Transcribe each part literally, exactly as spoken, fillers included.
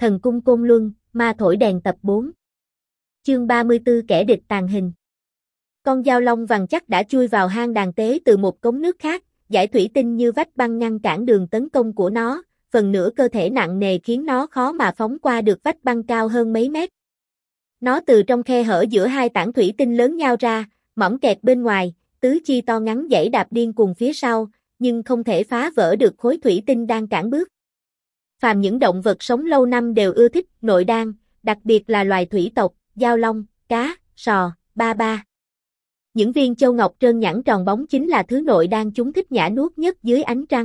Thần cung Côn Luân, ma thổi đèn tập bốn. Chương ba mươi tư kẻ địch tàn hình. Con dao long vàng chắc đã chui vào hang đàn tế từ một cống nước khác, dải thủy tinh như vách băng ngăn cản đường tấn công của nó, phần nửa cơ thể nặng nề khiến nó khó mà phóng qua được vách băng cao hơn mấy mét. Nó từ trong khe hở giữa hai tảng thủy tinh lớn nhao ra, mỏng kẹt bên ngoài, tứ chi to ngắn dãy đạp điên cùng phía sau, nhưng không thể phá vỡ được khối thủy tinh đang cản bước. Phàm những động vật sống lâu năm đều ưa thích nội đan, đặc biệt là loài thủy tộc, dao long, cá, sò, ba ba. Những viên châu ngọc trơn nhẵn tròn bóng chính là thứ nội đan chúng thích nhả nuốt nhất dưới ánh trăng.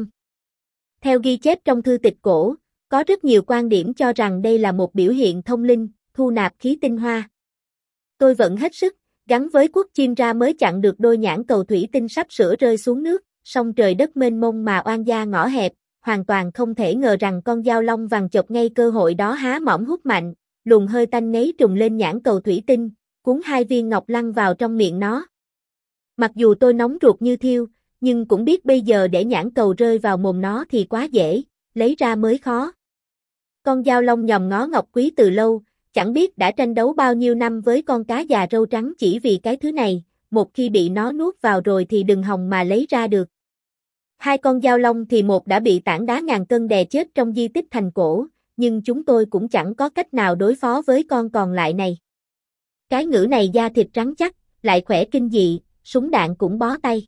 Theo ghi chép trong thư tịch cổ, có rất nhiều quan điểm cho rằng đây là một biểu hiện thông linh, thu nạp khí tinh hoa. Tôi vẫn hết sức, gắn với cuốc chim ra mới chặn được đôi nhãn cầu thủy tinh sắp sửa rơi xuống nước, song trời đất mênh mông mà oan gia ngõ hẹp, hoàn toàn không thể ngờ rằng con dao long vàng chộp ngay cơ hội đó há mỏm hút mạnh, luồng hơi tanh ngấy trùng lên nhãn cầu thủy tinh, cuốn hai viên ngọc lăn vào trong miệng nó. Mặc dù tôi nóng ruột như thiêu, nhưng cũng biết bây giờ để nhãn cầu rơi vào mồm nó thì quá dễ, lấy ra mới khó. Con dao long nhòm ngó ngọc quý từ lâu, chẳng biết đã tranh đấu bao nhiêu năm với con cá già râu trắng chỉ vì cái thứ này, một khi bị nó nuốt vào rồi thì đừng hòng mà lấy ra được. Hai con dao long thì một đã bị tảng đá ngàn cân đè chết trong di tích thành cổ, nhưng chúng tôi cũng chẳng có cách nào đối phó với con còn lại này. Cái ngữ này da thịt trắng chắc, lại khỏe kinh dị, súng đạn cũng bó tay.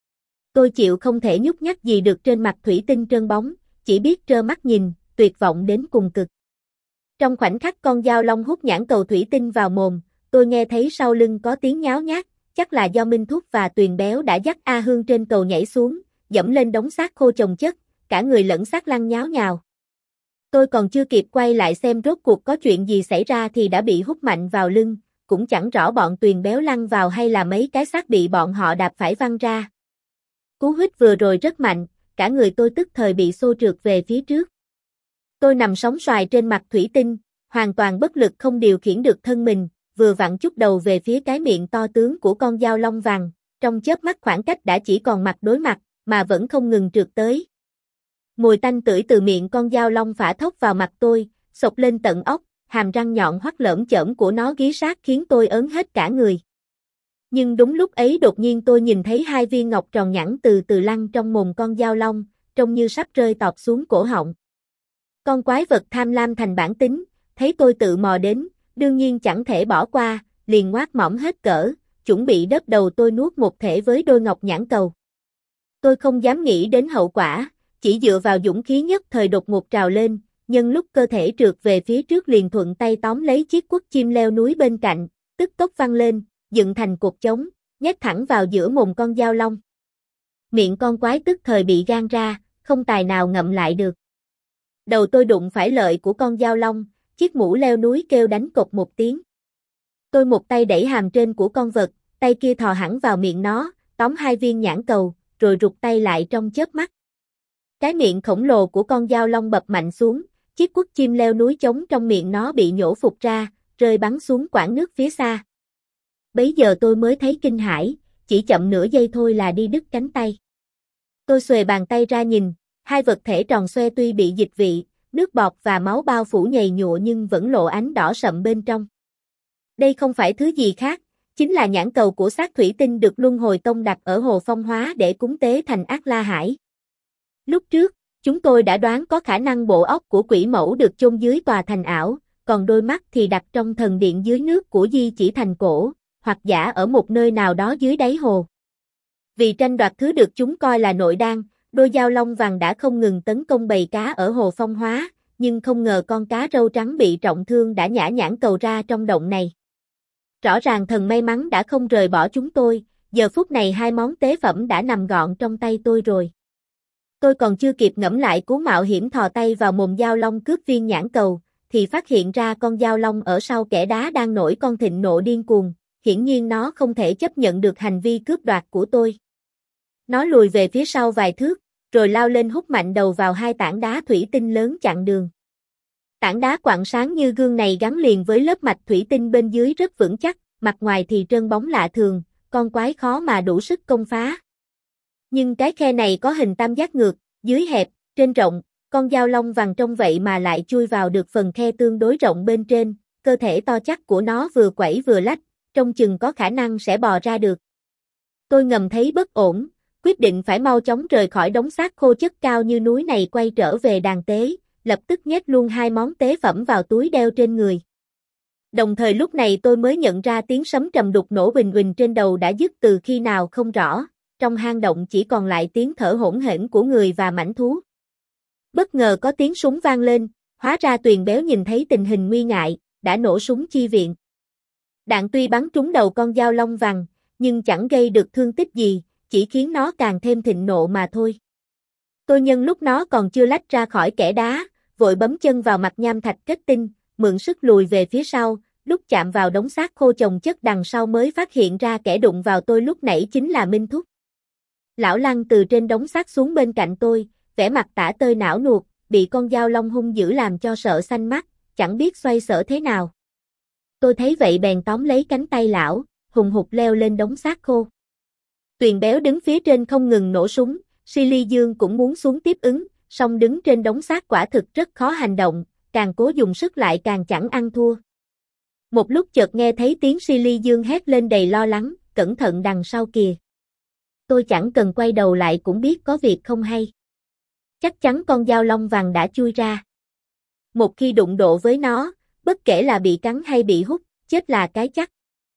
Tôi chịu không thể nhúc nhắc gì được trên mặt thủy tinh trơn bóng, chỉ biết trơ mắt nhìn, tuyệt vọng đến cùng cực. Trong khoảnh khắc con dao long hút nhãn cầu thủy tinh vào mồm, tôi nghe thấy sau lưng có tiếng nháo nhác, chắc là do Minh Thúc và Tuyền Béo đã dắt A Hương trên cầu nhảy xuống, dẫm lên đống xác khô chồng chất, cả người lẫn xác lăn nháo nhào. Tôi còn chưa kịp quay lại xem rốt cuộc có chuyện gì xảy ra thì đã bị hút mạnh vào lưng, cũng chẳng rõ bọn Tuyền Béo lăn vào hay là mấy cái xác bị bọn họ đạp phải văng ra. Cú hít vừa rồi rất mạnh, cả người tôi tức thời bị xô trượt về phía trước. Tôi nằm sóng xoài trên mặt thủy tinh, hoàn toàn bất lực không điều khiển được thân mình, vừa vặn chút đầu về phía cái miệng to tướng của con dao long vàng, trong chớp mắt khoảng cách đã chỉ còn mặt đối mặt, mà vẫn không ngừng trượt tới. Mùi tanh tưởi từ miệng con dao long phả thốc vào mặt tôi, xộc lên tận óc, hàm răng nhọn hoắt lởm chởm của nó gí sát khiến tôi ớn hết cả người. Nhưng đúng lúc ấy đột nhiên tôi nhìn thấy hai viên ngọc tròn nhẵn từ từ lăn trong mồm con dao long, trông như sắp rơi tọt xuống cổ họng. Con quái vật tham lam thành bản tính, thấy tôi tự mò đến, đương nhiên chẳng thể bỏ qua, liền ngoác mỏng hết cỡ, chuẩn bị đớp đầu tôi nuốt một thể với đôi ngọc nhãn cầu. Tôi không dám nghĩ đến hậu quả, chỉ dựa vào dũng khí nhất thời đột ngột trào lên, nhân lúc cơ thể trượt về phía trước liền thuận tay tóm lấy chiếc cuốc chim leo núi bên cạnh, tức tốc văng lên, dựng thành cột trống, nhét thẳng vào giữa mồm con dao long. Miệng con quái tức thời bị gan ra, không tài nào ngậm lại được. Đầu tôi đụng phải lợi của con dao long, chiếc mũ leo núi kêu đánh cộc một tiếng. Tôi một tay đẩy hàm trên của con vật, tay kia thò hẳn vào miệng nó, tóm hai viên nhãn cầu, rồi rụt tay lại trong chớp mắt. Cái miệng khổng lồ của con dao long bập mạnh xuống, chiếc cuốc chim leo núi trống trong miệng nó bị nhổ phụt ra, rơi bắn xuống quãng nước phía xa. Bấy giờ tôi mới thấy kinh hãi, chỉ chậm nửa giây thôi là đi đứt cánh tay. Tôi xuề bàn tay ra nhìn, hai vật thể tròn xoe tuy bị dịch vị, nước bọt và máu bao phủ nhầy nhụa nhưng vẫn lộ ánh đỏ sậm bên trong. Đây không phải thứ gì khác, chính là nhãn cầu của xác thủy tinh được Luân Hồi Tông đặt ở Hồ Phong Hóa để cúng tế thành Ác La Hải. Lúc trước, chúng tôi đã đoán có khả năng bộ óc của quỷ mẫu được chôn dưới tòa thành ảo, còn đôi mắt thì đặt trong thần điện dưới nước của Di Chỉ Thành Cổ, hoặc giả ở một nơi nào đó dưới đáy hồ. Vì tranh đoạt thứ được chúng coi là nội đan, đôi dao long vàng đã không ngừng tấn công bầy cá ở Hồ Phong Hóa, nhưng không ngờ con cá râu trắng bị trọng thương đã nhả nhãn cầu ra trong động này. Rõ ràng thần may mắn đã không rời bỏ chúng tôi, giờ phút này hai món tế phẩm đã nằm gọn trong tay tôi rồi. Tôi còn chưa kịp ngẫm lại cú mạo hiểm thò tay vào mồm dao long cướp viên nhãn cầu, thì phát hiện ra con dao long ở sau kẽ đá đang nổi con thịnh nộ điên cuồng, hiển nhiên nó không thể chấp nhận được hành vi cướp đoạt của tôi. Nó lùi về phía sau vài thước, rồi lao lên hút mạnh đầu vào hai tảng đá thủy tinh lớn chặn đường. Tảng đá quặng sáng như gương này gắn liền với lớp mạch thủy tinh bên dưới rất vững chắc, mặt ngoài thì trơn bóng lạ thường, con quái khó mà đủ sức công phá. Nhưng cái khe này có hình tam giác ngược, dưới hẹp, trên rộng, Con dao long vàng trông vậy mà lại chui vào được phần khe tương đối rộng bên trên, cơ thể to chắc của nó vừa quẩy vừa lách, trông chừng có khả năng sẽ bò ra được. Tôi ngầm thấy bất ổn, quyết định phải mau chóng rời khỏi đống xác khô chất cao như núi này quay trở về đàn tế, lập tức nhét luôn hai món tế phẩm vào túi đeo trên người. Đồng thời lúc này tôi mới nhận ra tiếng sấm trầm đục nổ bình bình trên đầu đã dứt từ khi nào không rõ, trong hang động chỉ còn lại tiếng thở hổn hển của người và mãnh thú. Bất ngờ có tiếng súng vang lên, hóa ra Tuyền Béo nhìn thấy tình hình nguy ngại, đã nổ súng chi viện. Đạn tuy bắn trúng đầu con dao long vàng, nhưng chẳng gây được thương tích gì, chỉ khiến nó càng thêm thịnh nộ mà thôi. Tôi nhân lúc nó còn chưa lách ra khỏi kẽ đá, vội bấm chân vào mặt nham thạch kết tinh, mượn sức lùi về phía sau, lúc chạm vào đống xác khô chồng chất đằng sau mới phát hiện ra kẻ đụng vào tôi lúc nãy chính là Minh Thúc. Lão lăn từ trên đống xác xuống bên cạnh tôi, vẻ mặt tả tơi não nuột, bị con dao long hung dữ làm cho sợ xanh mắt, chẳng biết xoay sở thế nào. Tôi thấy vậy bèn tóm lấy cánh tay lão, hùng hục leo lên đống xác khô. Tuyền Béo đứng phía trên không ngừng nổ súng, Silly Dương cũng muốn xuống tiếp ứng, song đứng trên đống xác quả thực rất khó hành động, càng cố dùng sức lại càng chẳng ăn thua. Một lúc chợt nghe thấy tiếng Silly Dương hét lên đầy lo lắng, cẩn thận đằng sau kìa. Tôi chẳng cần quay đầu lại cũng biết có việc không hay. Chắc chắn con dao long vàng đã chui ra. Một khi đụng độ với nó, bất kể là bị cắn hay bị hút, chết là cái chắc.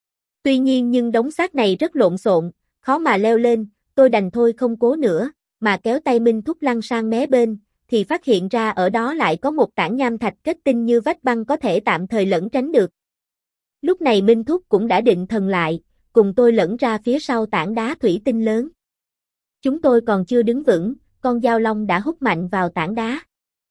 Tuy nhiên nhưng đống xác này rất lộn xộn, khó mà leo lên, tôi đành thôi không cố nữa, mà kéo tay Minh Thúc lăn sang mé bên, thì phát hiện ra ở đó lại có một tảng nham thạch kết tinh như vách băng có thể tạm thời lẩn tránh được. Lúc này Minh Thúc cũng đã định thần lại, cùng tôi lẫn ra phía sau tảng đá thủy tinh lớn. Chúng tôi còn chưa đứng vững, con dao long đã hút mạnh vào tảng đá.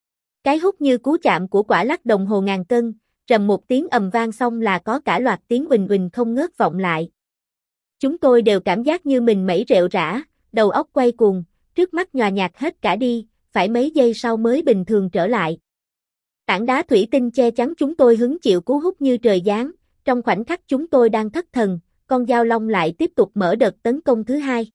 Cái hút như cú chạm của quả lắc đồng hồ ngàn cân, rầm một tiếng ầm vang xong là có cả loạt tiếng uỳnh uỳnh không ngớt vọng lại. Chúng tôi đều cảm giác như mình mẩy rệu rã, đầu óc quay cuồng, trước mắt nhòa nhạt hết cả đi, phải mấy giây sau mới bình thường trở lại. Tảng đá thủy tinh che chắn chúng tôi hứng chịu cú hút như trời giáng, trong khoảnh khắc chúng tôi đang thất thần, con dao long lại tiếp tục mở đợt tấn công thứ hai.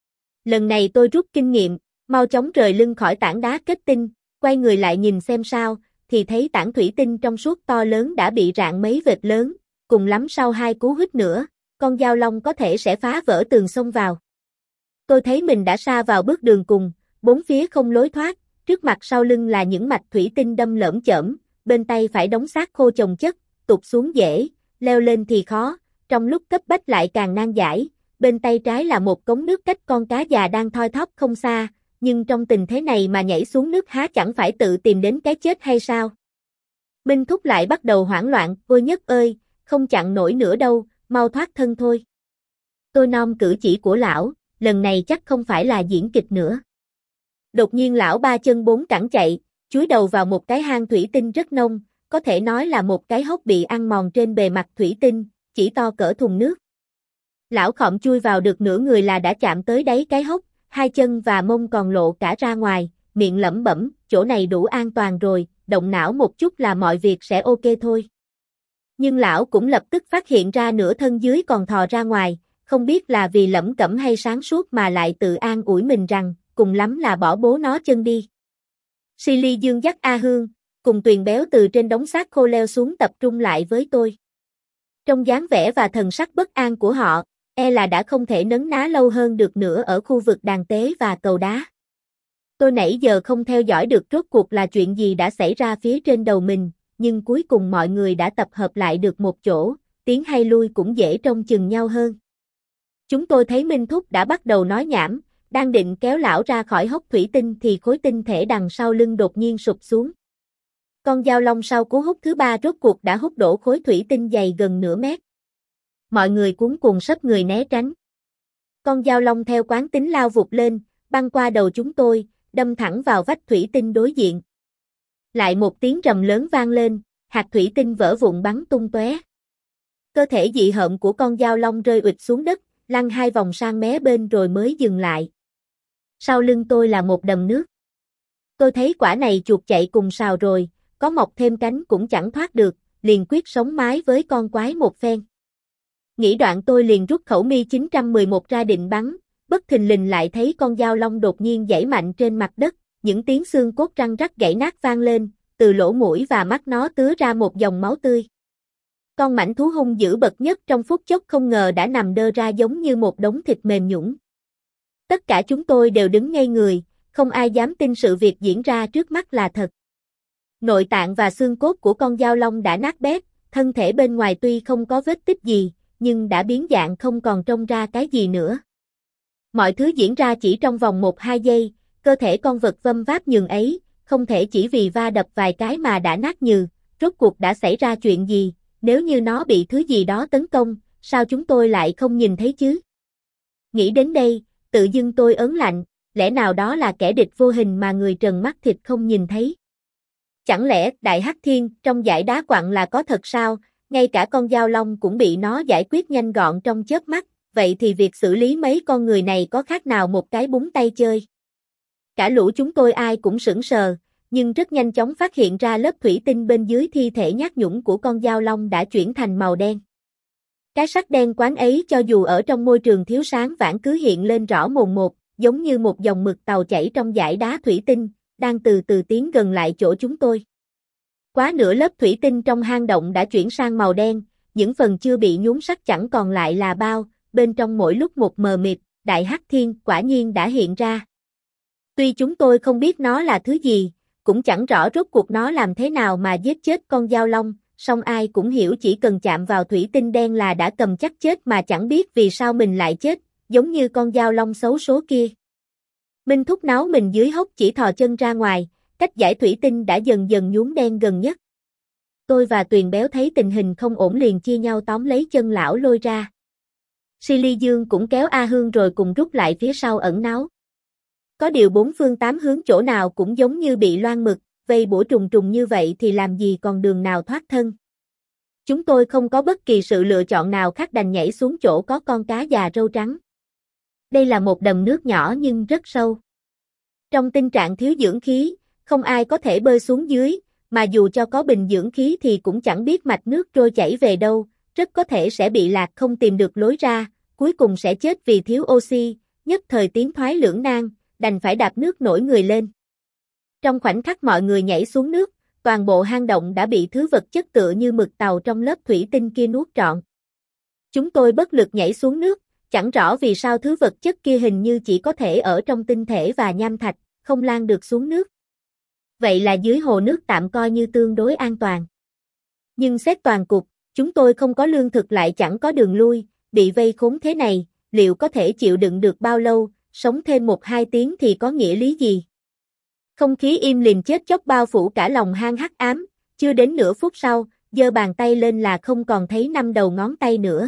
Lần này tôi rút kinh nghiệm, mau chóng rời lưng khỏi tảng đá kết tinh, quay người lại nhìn xem sao, thì thấy tảng thủy tinh trong suốt to lớn đã bị rạn mấy vệt lớn, cùng lắm sau hai cú hít nữa, con dao long có thể sẽ phá vỡ tường xông vào. Tôi thấy mình đã sa vào bước đường cùng, bốn phía không lối thoát, trước mặt sau lưng là những mạch thủy tinh đâm lởm chởm, bên tay phải đống xác khô chồng chất, tụt xuống dễ, leo lên thì khó, trong lúc cấp bách lại càng nan giải, bên tay trái là một cống nước cách con cá già đang thoi thóp không xa, nhưng trong tình thế này mà nhảy xuống nước há chẳng phải tự tìm đến cái chết hay sao? Minh Thúc lại bắt đầu hoảng loạn, ôi Nhất ơi, không chặn nổi nữa đâu, mau thoát thân thôi. Tôi nom cử chỉ của lão, lần này chắc không phải là diễn kịch nữa. Đột nhiên lão ba chân bốn cẳng chạy, chúi đầu vào một cái hang thủy tinh rất nông, có thể nói là một cái hốc bị ăn mòn trên bề mặt thủy tinh, chỉ to cỡ thùng nước. Lão khom chui vào được nửa người là đã chạm tới đáy cái hốc, hai chân và mông còn lộ cả ra ngoài, miệng lẩm bẩm, chỗ này đủ an toàn rồi, động não một chút là mọi việc sẽ ok thôi. Nhưng lão cũng lập tức phát hiện ra nửa thân dưới còn thò ra ngoài, không biết là vì lẩm cẩm hay sáng suốt mà lại tự an ủi mình rằng, cùng lắm là bỏ bố nó chân đi. Silly Dương dắt A Hương, cùng Tuyền Béo từ trên đống xác khô leo xuống tập trung lại với tôi. Trong dáng vẻ và thần sắc bất an của họ, e là đã không thể nấn ná lâu hơn được nữa ở khu vực đàn tế và cầu đá. Tôi nãy giờ không theo dõi được rốt cuộc là chuyện gì đã xảy ra phía trên đầu mình, nhưng cuối cùng mọi người đã tập hợp lại được một chỗ, tiến hay lui cũng dễ trông chừng nhau hơn. Chúng tôi thấy Minh Thúc đã bắt đầu nói nhảm, đang định kéo lão ra khỏi hốc thủy tinh thì khối tinh thể đằng sau lưng đột nhiên sụp xuống. Con dao long sau cú hút thứ ba rốt cuộc đã hút đổ khối thủy tinh dày gần nửa mét. Mọi người cuống cuồng sấp người né tránh. Con dao long theo quán tính lao vụt lên, băng qua đầu chúng tôi, đâm thẳng vào vách thủy tinh đối diện. Lại một tiếng rầm lớn vang lên, hạt thủy tinh vỡ vụn bắn tung tóe. Cơ thể dị hợm của con dao long rơi ụịch xuống đất, lăn hai vòng sang mé bên rồi mới dừng lại. Sau lưng tôi là một đầm nước. Tôi thấy quả này chuột chạy cùng sào rồi, có mọc thêm cánh cũng chẳng thoát được, liền quyết sống mái với con quái một phen. Nghĩ đoạn tôi liền rút khẩu mi chín một một ra định bắn, bất thình lình lại thấy con dao long đột nhiên giãy mạnh trên mặt đất, những tiếng xương cốt răng rắc gãy nát vang lên, từ lỗ mũi và mắt nó tứa ra một dòng máu tươi. Con mãnh thú hung dữ bậc nhất trong phút chốc không ngờ đã nằm đơ ra giống như một đống thịt mềm nhũn. Tất cả chúng tôi đều đứng ngây người, không ai dám tin sự việc diễn ra trước mắt là thật. Nội tạng và xương cốt của con dao long đã nát bét, thân thể bên ngoài tuy không có vết tích gì, nhưng đã biến dạng không còn trông ra cái gì nữa. Mọi thứ diễn ra chỉ trong vòng một hai giây, cơ thể con vật vâm váp nhường ấy, không thể chỉ vì va đập vài cái mà đã nát nhừ, rốt cuộc đã xảy ra chuyện gì, nếu như nó bị thứ gì đó tấn công, sao chúng tôi lại không nhìn thấy chứ? Nghĩ đến đây, tự dưng tôi ớn lạnh, lẽ nào đó là kẻ địch vô hình mà người trần mắt thịt không nhìn thấy? Chẳng lẽ Đại Hắc Thiên trong dải đá quặng là có thật sao, ngay cả con dao long cũng bị nó giải quyết nhanh gọn trong chớp mắt, vậy thì việc xử lý mấy con người này có khác nào một cái búng tay chơi? Cả lũ chúng tôi ai cũng sững sờ, nhưng rất nhanh chóng phát hiện ra lớp thủy tinh bên dưới thi thể nhát nhũng của con dao long đã chuyển thành màu đen. Cái sắc đen quán ấy cho dù ở trong môi trường thiếu sáng vãn cứ hiện lên rõ mồn một, giống như một dòng mực tàu chảy trong dải đá thủy tinh, đang từ từ tiến gần lại chỗ chúng tôi. Quá nửa lớp thủy tinh trong hang động đã chuyển sang màu đen, những phần chưa bị nhúng sắc chẳng còn lại là bao, bên trong mỗi lúc một mờ mịt, Đại Hắc Thiên quả nhiên đã hiện ra. Tuy chúng tôi không biết nó là thứ gì, cũng chẳng rõ rốt cuộc nó làm thế nào mà giết chết con dao long, song ai cũng hiểu chỉ cần chạm vào thủy tinh đen là đã cầm chắc chết mà chẳng biết vì sao mình lại chết, giống như con dao long xấu số kia. Minh Thúc náu mình dưới hốc chỉ thò chân ra ngoài, cách dải thủy tinh đã dần dần nhuốm đen gần nhất. Tôi và Tuyền Béo thấy tình hình không ổn liền chia nhau tóm lấy chân lão lôi ra. Silly Dương cũng kéo A Hương rồi cùng rút lại phía sau ẩn náu. Có điều bốn phương tám hướng chỗ nào cũng giống như bị loan mực, vây bủa trùng trùng như vậy thì làm gì còn đường nào thoát thân. Chúng tôi không có bất kỳ sự lựa chọn nào khác đành nhảy xuống chỗ có con cá già râu trắng. Đây là một đầm nước nhỏ nhưng rất sâu. Trong tình trạng thiếu dưỡng khí, không ai có thể bơi xuống dưới, mà dù cho có bình dưỡng khí thì cũng chẳng biết mạch nước trôi chảy về đâu, rất có thể sẽ bị lạc không tìm được lối ra, cuối cùng sẽ chết vì thiếu oxy, nhất thời tiến thoái lưỡng nan, đành phải đạp nước nổi người lên. Trong khoảnh khắc mọi người nhảy xuống nước, toàn bộ hang động đã bị thứ vật chất tựa như mực tàu trong lớp thủy tinh kia nuốt trọn. Chúng tôi bất lực nhảy xuống nước, chẳng rõ vì sao thứ vật chất kia hình như chỉ có thể ở trong tinh thể và nham thạch, không lan được xuống nước. Vậy là dưới hồ nước tạm coi như tương đối an toàn. Nhưng xét toàn cục, chúng tôi không có lương thực lại chẳng có đường lui, bị vây khốn thế này, liệu có thể chịu đựng được bao lâu, sống thêm một hai tiếng thì có nghĩa lý gì? Không khí im lìm chết chóc bao phủ cả lòng hang hắc ám, chưa đến nửa phút sau, giơ bàn tay lên là không còn thấy năm đầu ngón tay nữa.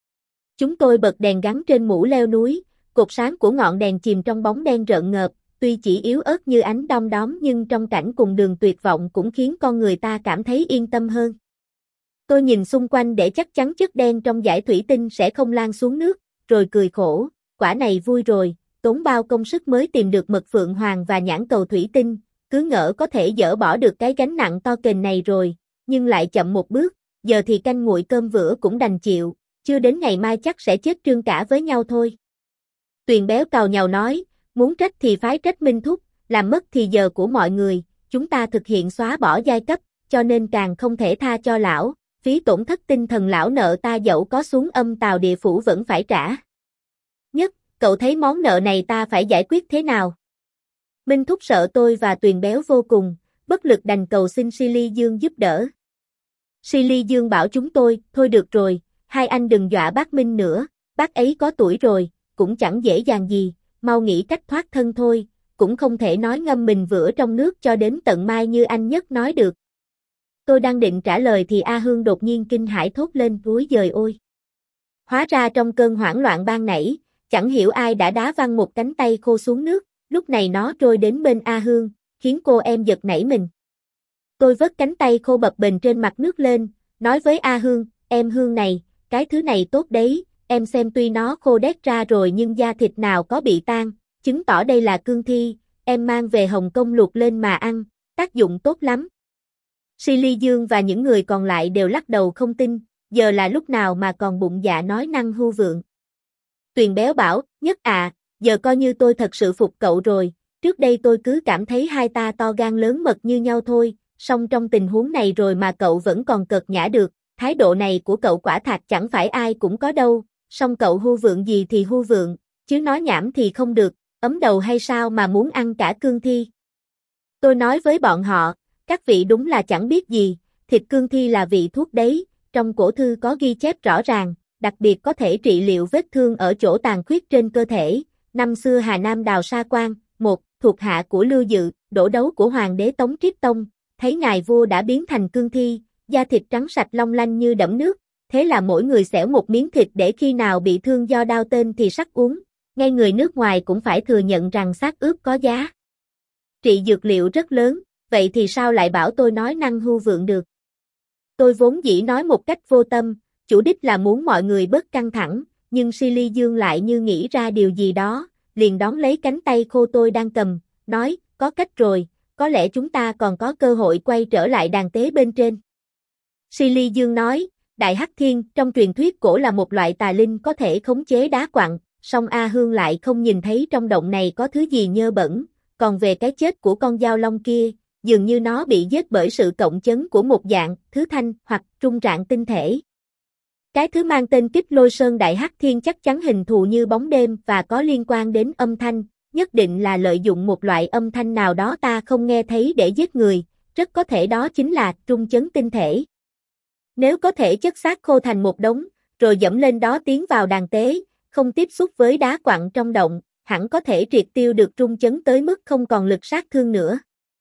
Chúng tôi bật đèn gắn trên mũ leo núi, cột sáng của ngọn đèn chìm trong bóng đen rợn ngợp, tuy chỉ yếu ớt như ánh đom đóm nhưng trong cảnh cùng đường tuyệt vọng cũng khiến con người ta cảm thấy yên tâm hơn. Tôi nhìn xung quanh để chắc chắn chất đen trong dải thủy tinh sẽ không lan xuống nước, rồi cười khổ, quả này vui rồi, tốn bao công sức mới tìm được mật phượng hoàng và nhãn cầu thủy tinh, cứ ngỡ có thể dỡ bỏ được cái gánh nặng to kềnh này rồi, nhưng lại chậm một bước, giờ thì canh nguội cơm vữa cũng đành chịu, chưa đến ngày mai chắc sẽ chết trương cả với nhau thôi. Tuyền Béo càu nhàu nói, muốn trách thì phái trách Minh Thúc, làm mất thì giờ của mọi người, chúng ta thực hiện xóa bỏ giai cấp, cho nên càng không thể tha cho lão, phí tổn thất tinh thần lão nợ ta dẫu có xuống âm tào địa phủ vẫn phải trả. Nhất, cậu thấy món nợ này ta phải giải quyết thế nào? Minh Thúc sợ tôi và Tuyền Béo vô cùng, bất lực đành cầu xin Silly Dương giúp đỡ. Silly Dương bảo chúng tôi, thôi được rồi, hai anh đừng dọa bác Minh nữa, bác ấy có tuổi rồi, cũng chẳng dễ dàng gì, mau nghĩ cách thoát thân thôi, cũng không thể nói ngâm mình vữa trong nước cho đến tận mai như anh Nhất nói được. Tôi đang định trả lời thì A Hương đột nhiên kinh hãi thốt lên úi giời ôi. Hóa ra trong cơn hoảng loạn ban nãy, chẳng hiểu ai đã đá văng một cánh tay khô xuống nước, lúc này nó trôi đến bên A Hương, khiến cô em giật nảy mình. Tôi vớt cánh tay khô bập bềnh trên mặt nước lên, nói với A Hương, em Hương này, cái thứ này tốt đấy, em xem tuy nó khô đét ra rồi nhưng da thịt nào có bị tan, chứng tỏ đây là cương thi, em mang về Hồng Kông luộc lên mà ăn, tác dụng tốt lắm. Silly Dương và những người còn lại đều lắc đầu không tin, giờ là lúc nào mà còn bụng dạ nói năng hưu vượng. Tuyền Béo bảo, Nhất à, giờ coi như tôi thật sự phục cậu rồi, Trước đây tôi cứ cảm thấy hai ta to gan lớn mật như nhau thôi, song trong tình huống này rồi mà cậu vẫn còn cợt nhã được, thái độ này của cậu quả thật chẳng phải ai cũng có đâu, song cậu hưu vượng gì thì hưu vượng, chứ nói nhảm thì không được, ấm đầu hay sao mà muốn ăn cả cương thi. Tôi nói với bọn họ, các vị đúng là chẳng biết gì, thịt cương thi là vị thuốc đấy, trong cổ thư có ghi chép rõ ràng, đặc biệt có thể trị liệu vết thương ở chỗ tàn khuyết trên cơ thể. Năm xưa Hà Nam Đào Sa Quan, một thuộc hạ của Lưu Dự, đổ đấu của Hoàng đế Tống Triết Tông, thấy ngài vua đã biến thành cương thi, da thịt trắng sạch long lanh như đẫm nước, thế là mỗi người xẻo một miếng thịt để khi nào bị thương do đao tên thì sắc uống, ngay người nước ngoài cũng phải thừa nhận rằng xác ướp có giá trị dược liệu rất lớn, vậy thì sao lại bảo tôi nói năng hưu vượng được? Tôi vốn dĩ nói một cách vô tâm, chủ đích là muốn mọi người bớt căng thẳng, nhưng Silly Dương lại như nghĩ ra điều gì đó, liền đón lấy cánh tay khô tôi đang cầm, nói, có cách rồi, có lẽ chúng ta còn có cơ hội quay trở lại đàn tế bên trên. Silly Dương nói, Đại Hắc Thiên trong truyền thuyết cổ là một loại tà linh có thể khống chế đá quặng, song A Hương lại không nhìn thấy trong động này có thứ gì nhơ bẩn, còn về cái chết của con dao long kia, dường như nó bị giết bởi sự cộng chấn của một dạng, thứ thanh hoặc trung trạng tinh thể. Cái thứ mang tên Kích Lôi Sơn Đại Hắc Thiên chắc chắn hình thù như bóng đêm và có liên quan đến âm thanh, nhất định là lợi dụng một loại âm thanh nào đó ta không nghe thấy để giết người, rất có thể đó chính là trung chấn tinh thể. Nếu có thể chất xác khô thành một đống, rồi dẫm lên đó tiến vào đàn tế, không tiếp xúc với đá quặng trong động, hẳn có thể triệt tiêu được trung chấn tới mức không còn lực sát thương nữa.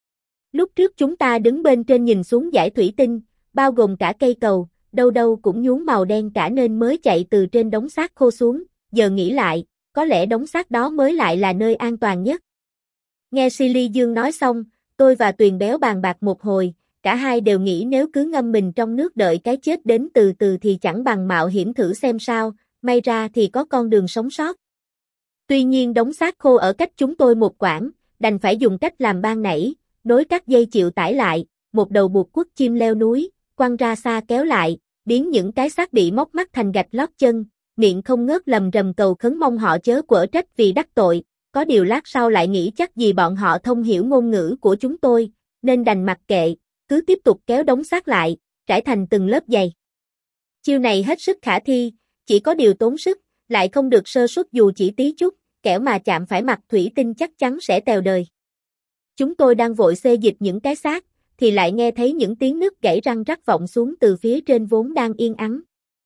Lúc trước chúng ta đứng bên trên nhìn xuống dải thủy tinh, bao gồm cả cây cầu, đâu đâu cũng nhuốm màu đen cả nên mới chạy từ trên đống xác khô xuống, giờ nghĩ lại, có lẽ đống xác đó mới lại là nơi an toàn nhất. Nghe Silly Dương nói xong, tôi và Tuyền Béo bàn bạc một hồi, cả hai đều nghĩ nếu cứ ngâm mình trong nước đợi cái chết đến từ từ thì chẳng bằng mạo hiểm thử xem sao, may ra thì có con đường sống sót. Tuy nhiên đống xác khô ở cách chúng tôi một quãng, đành phải dùng cách làm ban nãy, nối các dây chịu tải lại, một đầu buộc quất chim leo núi, quăng ra xa kéo lại, biến những cái xác bị móc mắt thành gạch lót chân, miệng không ngớt lầm rầm cầu khấn mong họ chớ quở trách vì đắc tội, có điều lát sau lại nghĩ chắc gì bọn họ thông hiểu ngôn ngữ của chúng tôi, nên đành mặc kệ, cứ tiếp tục kéo đống xác lại, trải thành từng lớp dày. Chiêu này hết sức khả thi, chỉ có điều tốn sức, lại không được sơ suất dù chỉ tí chút, kẻo mà chạm phải mặt thủy tinh chắc chắn sẽ tèo đời. Chúng tôi đang vội xê dịch những cái xác, thì lại nghe thấy những tiếng nứt gãy răng rắc vọng xuống từ phía trên vốn đang yên ắng.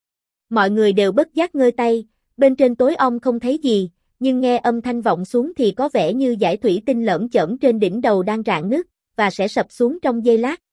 Mọi người đều bất giác ngơi tay, bên trên tối om không thấy gì, nhưng nghe âm thanh vọng xuống thì có vẻ như dải thủy tinh lởm chởm trên đỉnh đầu đang rạn nứt, và sẽ sập xuống trong giây lát.